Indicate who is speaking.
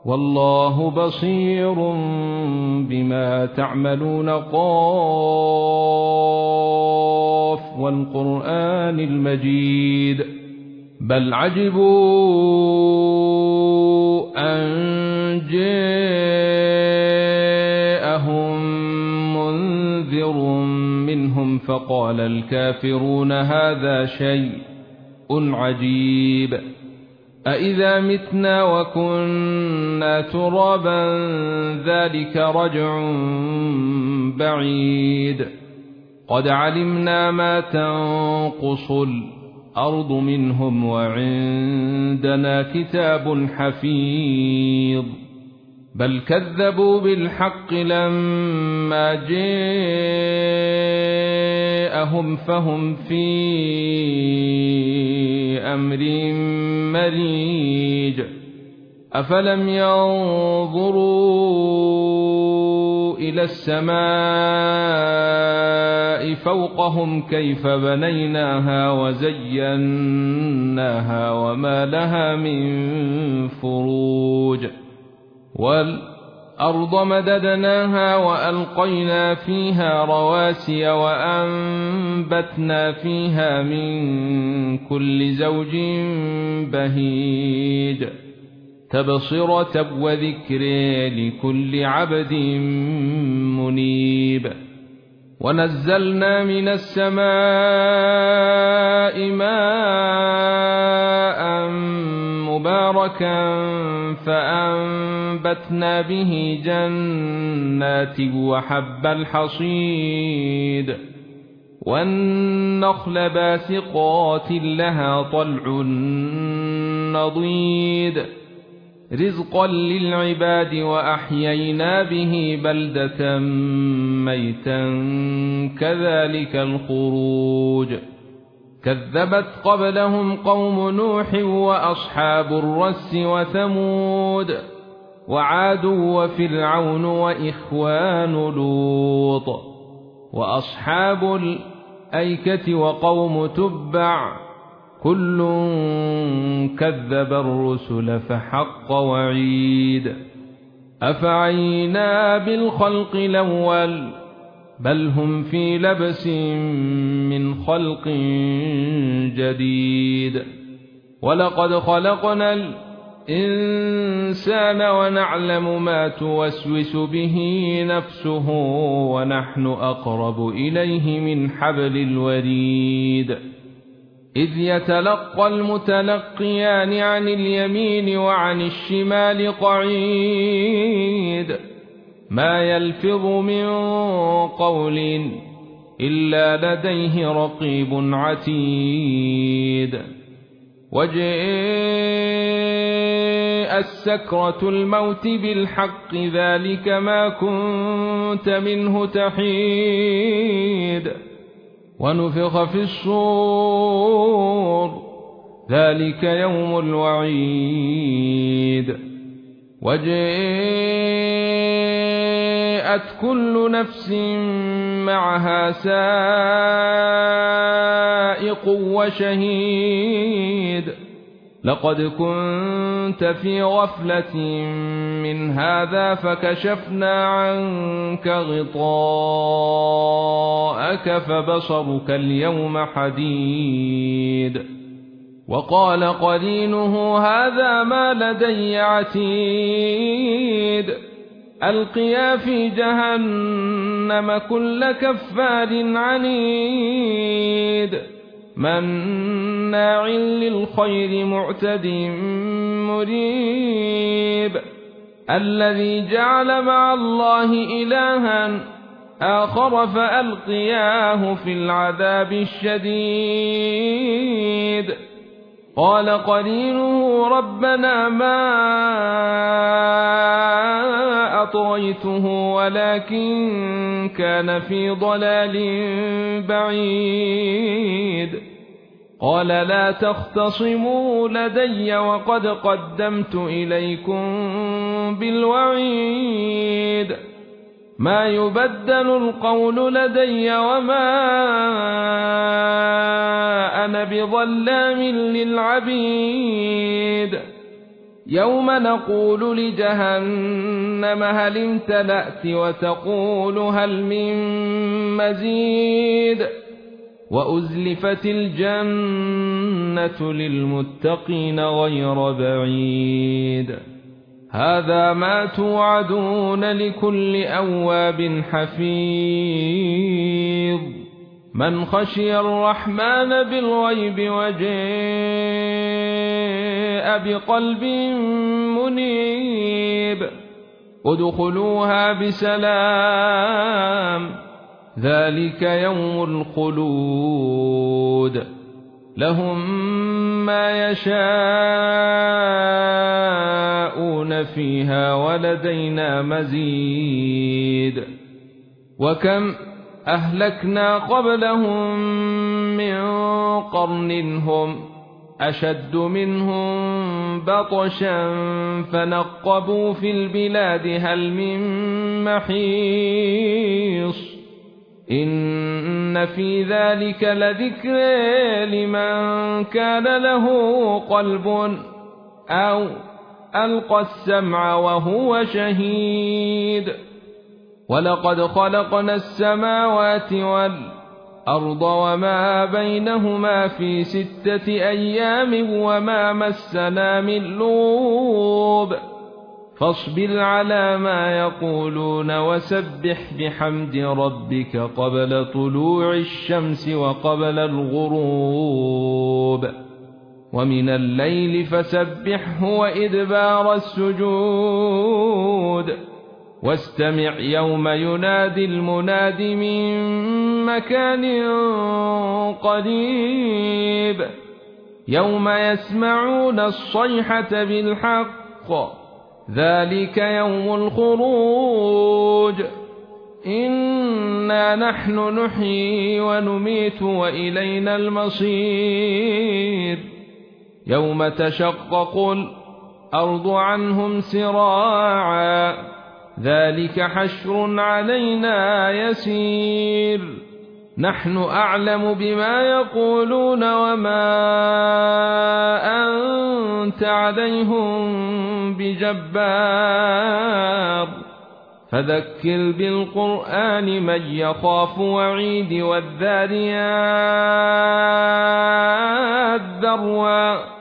Speaker 1: والله بصير بما تعملون. قاف والقرآن المجيد. بل عجبوا أن جاءهم منذر منهم فقال الكافرون هذا شيء عجيب. أإذا متنا وكنا ترابا ذلك رجع بعيد. قد علمنا ما تنقص الأرض منهم وعندنا كتاب حفيظ. بل كذبوا بالحق لما جاءهم فهم في أمر مريج. أفلم ينظروا إلى السماء فوقهم كيف بنيناها وزيناها وما لها من فروج. والأرض مددناها وألقينا فيها رواسي وأنبتنا فيها من كل زوج بهيج. تبصرة وذكر لكل عبد منيب. ونزلنا من السماء ماء مباركا فأنبتنا به جنات وحب الحصيد والنخل باسقات لها طلع نضيد رزقا للعباد. وأحيينا به بلدة ميتا كذلك الخروج. كذبت قبلهم قوم نوح وأصحاب الرس وثمود وعاد وفرعون وإخوان لوط وأصحاب الأيكة وقوم تبع كل كذب الرسل فحق وعيد. أفعينا بالخلق الأول بل هم في لبس من خلق جديد. ولقد خلقنا الإنسان ونعلم ما توسوس به نفسه ونحن أقرب إليه من حبل الوريد. إذ يتلقى المتلقيان عن اليمين وعن الشمال قعيد. ما يلفظ من قول إلا لديه رقيب عتيد. وجاءت سكرة الموت بالحق ذلك ما كنت منه تحيد. ونفخ في الصور ذلك يوم الوعيد. وجاءت كل نفس معها سائق وشهيد. لقد كنت في غفلة من هذا فكشفنا عنك غطاءك فبصرك اليوم حديد. وقال قرينه هذا ما لدي عتيد. ألقيا في جهنم كل كفار عنيد مناع للخير معتد مريب. الذي جعل مع الله إلها آخر فألقياه في العذاب الشديد. قال قرينه ربنا ما أطغيته ولكن كان في ضلال بعيد. قال لا تختصموا لدي وقد قدمت إليكم بالوعيد. ما يبدل القول لدي وما أنا بظلام للعبيد. يوم نقول لجهنم هل امتلأت وتقول هل من مزيد وأزلفت الجنة للمتقين غير بعيد هذا ما توعدون لكل أواب حفيظ من خشي الرحمن بالغيب وجاء بقلب منيب ادخلوها بسلام ذلك يوم الخلود لهم ما يشاءون فيها ولدينا مزيد وكم أهلكنا قبلهم من قرن هم أشد منهم بطشا فنقبوا في البلاد هل من محيص إن في ذلك لذكر لمن كان له قلب أو ألقى السمع وهو شهيد ولقد خلقنا السماوات والأرض وما بينهما في 6 أيام وما مسنا من لغوب فاصبر على ما يقولون وسبح بحمد ربك قبل طلوع الشمس وقبل الغروب ومن الليل فسبحه وإدبار السجود واستمع يوم ينادي المناد من مكان قريب يوم يسمعون الصيحة بالحق ذلك يوم الخروج إنا نحن نحيي ونميت وإلينا المصير يوم تشقق الأرض عنهم سراعا ذلك حشر علينا يسير نحن أعلم بما يقولون وما أنت عليهم بجبار فذكر بالقرآن من يخاف وعيد والذاريات ذروا